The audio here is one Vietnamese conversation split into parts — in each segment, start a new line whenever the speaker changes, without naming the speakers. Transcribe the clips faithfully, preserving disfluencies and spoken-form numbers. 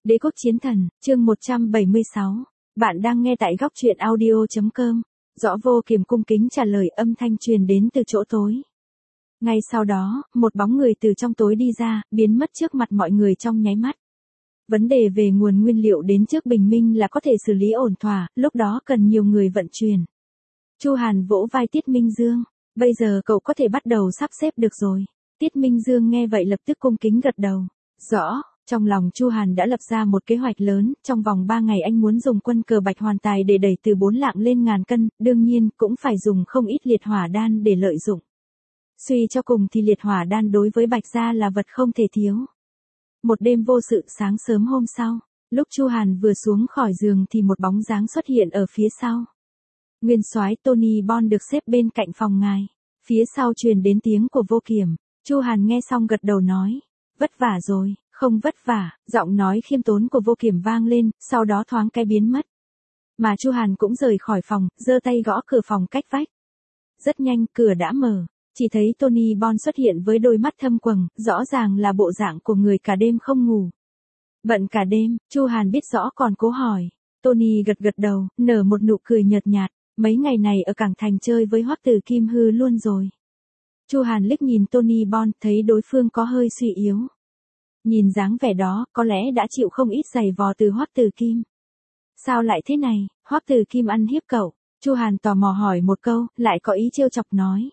Đế quốc chiến thần, chương một trăm bảy mươi sáu. Bạn đang nghe tại góc truyện audio.com. Rõ Vô Kiềm cung kính trả lời, âm thanh truyền đến từ chỗ tối. Ngay sau đó, một bóng người từ trong tối đi ra, biến mất trước mặt mọi người trong nháy mắt. Vấn đề về nguồn nguyên liệu đến trước bình minh là có thể xử lý ổn thỏa, lúc đó cần nhiều người vận chuyển. Chu Hàn vỗ vai Tiết Minh Dương. Bây giờ cậu có thể bắt đầu sắp xếp được rồi. Tiết Minh Dương nghe vậy lập tức cung kính gật đầu. Rõ. Trong lòng Chu Hàn đã lập ra một kế hoạch lớn, trong vòng ba ngày anh muốn dùng quân cờ Bạch Hoàn Tài để đẩy từ bốn lạng lên ngàn cân, đương nhiên cũng phải dùng không ít liệt hỏa đan để lợi dụng. Suy cho cùng thì liệt hỏa đan đối với Bạch gia là vật không thể thiếu. Một đêm vô sự, sáng sớm hôm sau, lúc Chu Hàn vừa xuống khỏi giường thì một bóng dáng xuất hiện ở phía sau. Nguyên soái Tony Bon được xếp bên cạnh phòng ngài. Phía sau truyền đến tiếng của Vô Kiềm. Chu Hàn nghe xong gật đầu nói, vất vả rồi. Không vất vả, giọng nói khiêm tốn của Vô Kiềm vang lên, sau đó thoáng cái biến mất. Mà Chu Hàn cũng rời khỏi phòng, giơ tay gõ cửa phòng cách vách. Rất nhanh, cửa đã mở, chỉ thấy Tony Bon xuất hiện với đôi mắt thâm quầng, rõ ràng là bộ dạng của người cả đêm không ngủ. Bận cả đêm, Chu Hàn biết rõ còn cố hỏi. Tony gật gật đầu, nở một nụ cười nhợt nhạt, mấy ngày này ở cảng thành chơi với Hoắc Tử Kim hư luôn rồi. Chu Hàn liếc nhìn Tony Bon, thấy đối phương có hơi suy yếu. Nhìn dáng vẻ đó, có lẽ đã chịu không ít giày vò từ Hoắc Tử Kim. Sao lại thế này, Hoắc Tử Kim ăn hiếp cậu? Chu Hàn tò mò hỏi một câu, lại có ý trêu chọc nói.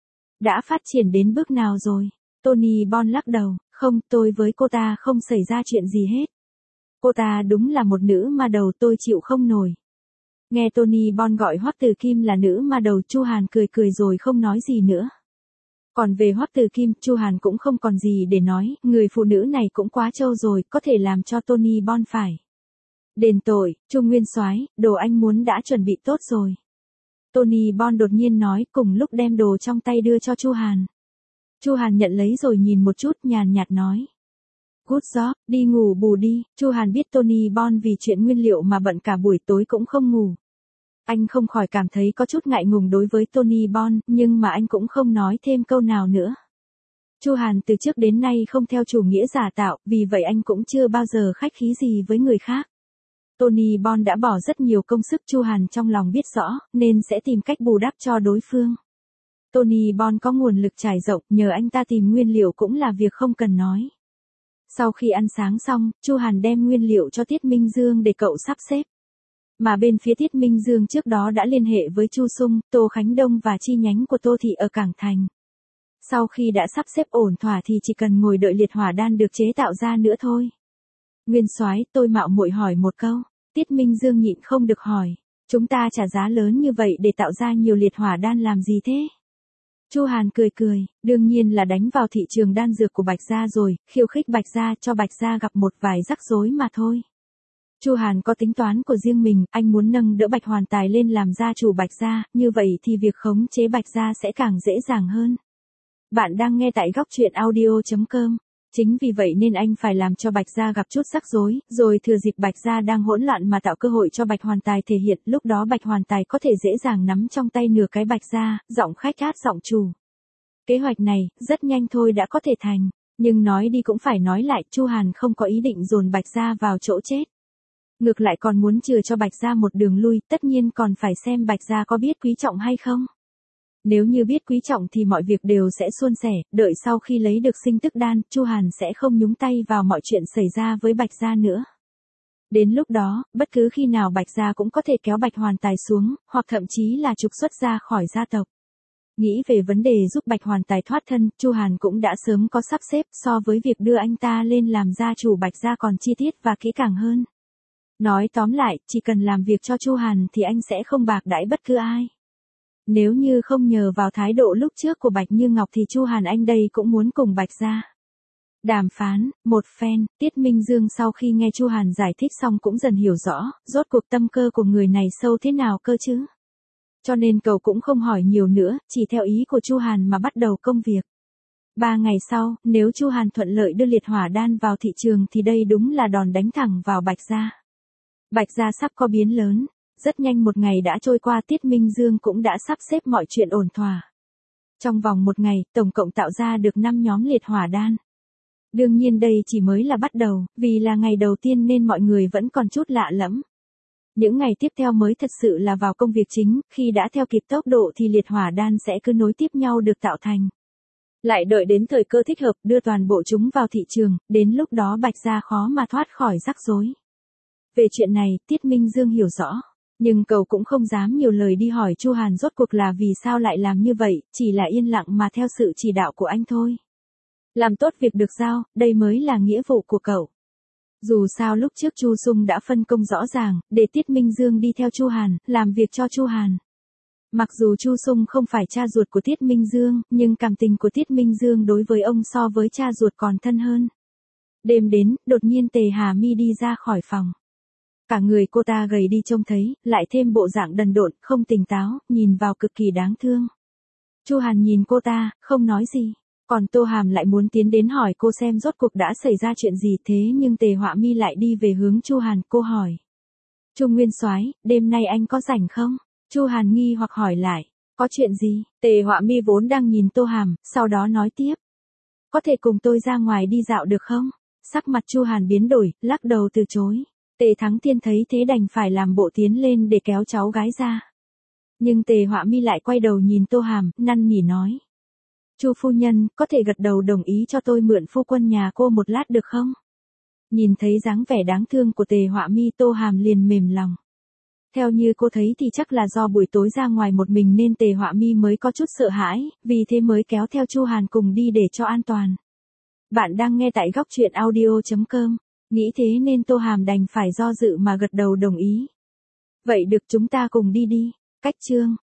Đã phát triển đến bước nào rồi? Tony Bon lắc đầu, không, tôi với cô ta không xảy ra chuyện gì hết. Cô ta đúng là một nữ ma đầu, tôi chịu không nổi. Nghe Tony Bon gọi Hoắc Tử Kim là nữ ma đầu, Chu Hàn cười cười rồi không nói gì nữa. Còn về Hoắc Tử Kim, Chu Hàn cũng không còn gì để nói, người phụ nữ này cũng quá trâu rồi, có thể làm cho Tony Bon phải đền tội. Chu Nguyên soái, đồ anh muốn đã chuẩn bị tốt rồi. Tony Bon đột nhiên nói, cùng lúc đem đồ trong tay đưa cho Chu Hàn. Chu Hàn nhận lấy rồi nhìn một chút, nhàn nhạt nói. Good job, đi ngủ bù đi. Chu Hàn biết Tony Bon vì chuyện nguyên liệu mà bận cả buổi tối cũng không ngủ. Anh không khỏi cảm thấy có chút ngại ngùng đối với Tony Bon, nhưng mà anh cũng không nói thêm câu nào nữa. Chu Hàn từ trước đến nay không theo chủ nghĩa giả tạo, vì vậy anh cũng chưa bao giờ khách khí gì với người khác. Tony Bon đã bỏ rất nhiều công sức, Chu Hàn trong lòng biết rõ, nên sẽ tìm cách bù đắp cho đối phương. Tony Bon có nguồn lực trải rộng, nhờ anh ta tìm nguyên liệu cũng là việc không cần nói. Sau khi ăn sáng xong, Chu Hàn đem nguyên liệu cho Tiết Minh Dương để cậu sắp xếp. Mà bên phía Tiết Minh Dương trước đó đã liên hệ với Chu Sung, Tô Khánh Đông và chi nhánh của Tô Thị ở Cảng Thành. Sau khi đã sắp xếp ổn thỏa thì chỉ cần ngồi đợi liệt hỏa đan được chế tạo ra nữa thôi. Nguyên soái, tôi mạo muội hỏi một câu. Tiết Minh Dương nhịn không được hỏi. Chúng ta trả giá lớn như vậy để tạo ra nhiều liệt hỏa đan làm gì thế? Chu Hàn cười cười, đương nhiên là đánh vào thị trường đan dược của Bạch gia rồi, khiêu khích Bạch gia cho Bạch gia gặp một vài rắc rối mà thôi. Chu Hàn có tính toán của riêng mình, anh muốn nâng đỡ Bạch Hoàn Tài lên làm gia chủ Bạch gia, như vậy thì việc khống chế Bạch gia sẽ càng dễ dàng hơn. Bạn đang nghe tại góc truyện audio.com. Chính vì vậy nên anh phải làm cho Bạch gia gặp chút rắc rối, rồi thừa dịp Bạch gia đang hỗn loạn mà tạo cơ hội cho Bạch Hoàn Tài thể hiện, lúc đó Bạch Hoàn Tài có thể dễ dàng nắm trong tay nửa cái Bạch gia, giọng khách át giọng chủ. Kế hoạch này, rất nhanh thôi đã có thể thành, nhưng nói đi cũng phải nói lại, Chu Hàn không có ý định dồn Bạch gia vào chỗ chết. Ngược lại còn muốn chừa cho Bạch gia một đường lui, tất nhiên còn phải xem Bạch gia có biết quý trọng hay không. Nếu như biết quý trọng thì mọi việc đều sẽ suôn sẻ, đợi sau khi lấy được sinh tức đan, Chu Hàn sẽ không nhúng tay vào mọi chuyện xảy ra với Bạch gia nữa. Đến lúc đó, bất cứ khi nào Bạch gia cũng có thể kéo Bạch Hoàn Tài xuống, hoặc thậm chí là trục xuất ra khỏi gia tộc. Nghĩ về vấn đề giúp Bạch Hoàn Tài thoát thân, Chu Hàn cũng đã sớm có sắp xếp, so với việc đưa anh ta lên làm gia chủ Bạch gia còn chi tiết và kỹ càng hơn. Nói tóm lại, chỉ cần làm việc cho Chu Hàn thì anh sẽ không bạc đãi bất cứ ai. Nếu như không nhờ vào thái độ lúc trước của Bạch Như Ngọc thì Chu Hàn anh đây cũng muốn cùng Bạch gia đàm phán một phen. Tiết Minh Dương sau khi nghe Chu Hàn giải thích xong cũng dần hiểu rõ, rốt cuộc tâm cơ của người này sâu thế nào cơ chứ. Cho nên cậu cũng không hỏi nhiều nữa, chỉ theo ý của Chu Hàn mà bắt đầu công việc. Ba ngày sau, nếu Chu Hàn thuận lợi đưa liệt hỏa đan vào thị trường thì đây đúng là đòn đánh thẳng vào Bạch gia. Bạch gia sắp có biến lớn. Rất nhanh một ngày đã trôi qua, Tiết Minh Dương cũng đã sắp xếp mọi chuyện ổn thỏa. Trong vòng một ngày, tổng cộng tạo ra được năm nhóm liệt hỏa đan. Đương nhiên đây chỉ mới là bắt đầu, vì là ngày đầu tiên nên mọi người vẫn còn chút lạ lẫm. Những ngày tiếp theo mới thật sự là vào công việc chính, khi đã theo kịp tốc độ thì liệt hỏa đan sẽ cứ nối tiếp nhau được tạo thành. Lại đợi đến thời cơ thích hợp đưa toàn bộ chúng vào thị trường, đến lúc đó Bạch Gia khó mà thoát khỏi rắc rối. Về chuyện này, Tiết Minh Dương hiểu rõ, nhưng cậu cũng không dám nhiều lời đi hỏi Chu Hàn rốt cuộc là vì sao lại làm như vậy, chỉ là yên lặng mà theo sự chỉ đạo của anh thôi. Làm tốt việc được giao, đây mới là nghĩa vụ của cậu. Dù sao lúc trước Chu Sung đã phân công rõ ràng, để Tiết Minh Dương đi theo Chu Hàn, làm việc cho Chu Hàn. Mặc dù Chu Sung không phải cha ruột của Tiết Minh Dương, nhưng cảm tình của Tiết Minh Dương đối với ông so với cha ruột còn thân hơn. Đêm đến, đột nhiên Tề Hà Mi đi ra khỏi phòng. Cả người cô ta gầy đi trông thấy, lại thêm bộ dạng đần độn, không tỉnh táo, nhìn vào cực kỳ đáng thương. Chu Hàn nhìn cô ta, không nói gì. Còn Tô Hàm lại muốn tiến đến hỏi cô xem rốt cuộc đã xảy ra chuyện gì thế nhưng Tề Họa Mi lại đi về hướng Chu Hàn, cô hỏi. Chu Nguyên Soái, đêm nay anh có rảnh không? Chu Hàn nghi hoặc hỏi lại, có chuyện gì? Tề Họa Mi vốn đang nhìn Tô Hàm, sau đó nói tiếp. Có thể cùng tôi ra ngoài đi dạo được không? Sắc mặt Chu Hàn biến đổi, lắc đầu từ chối. Tề Thắng Thiên thấy thế đành phải làm bộ tiến lên để kéo cháu gái ra. Nhưng Tề Họa Mi lại quay đầu nhìn Tô Hàm, năn nỉ nói. Chu phu nhân, có thể gật đầu đồng ý cho tôi mượn phu quân nhà cô một lát được không? Nhìn thấy dáng vẻ đáng thương của Tề Họa Mi, Tô Hàm liền mềm lòng. Theo như cô thấy thì chắc là do buổi tối ra ngoài một mình nên Tề Họa Mi mới có chút sợ hãi, vì thế mới kéo theo Chu Hàn cùng đi để cho an toàn. Bạn đang nghe tại góc truyện audio chấm com. Nghĩ thế nên Tô Hàm đành phải do dự mà gật đầu đồng ý. Vậy được, chúng ta cùng đi đi. Cách chương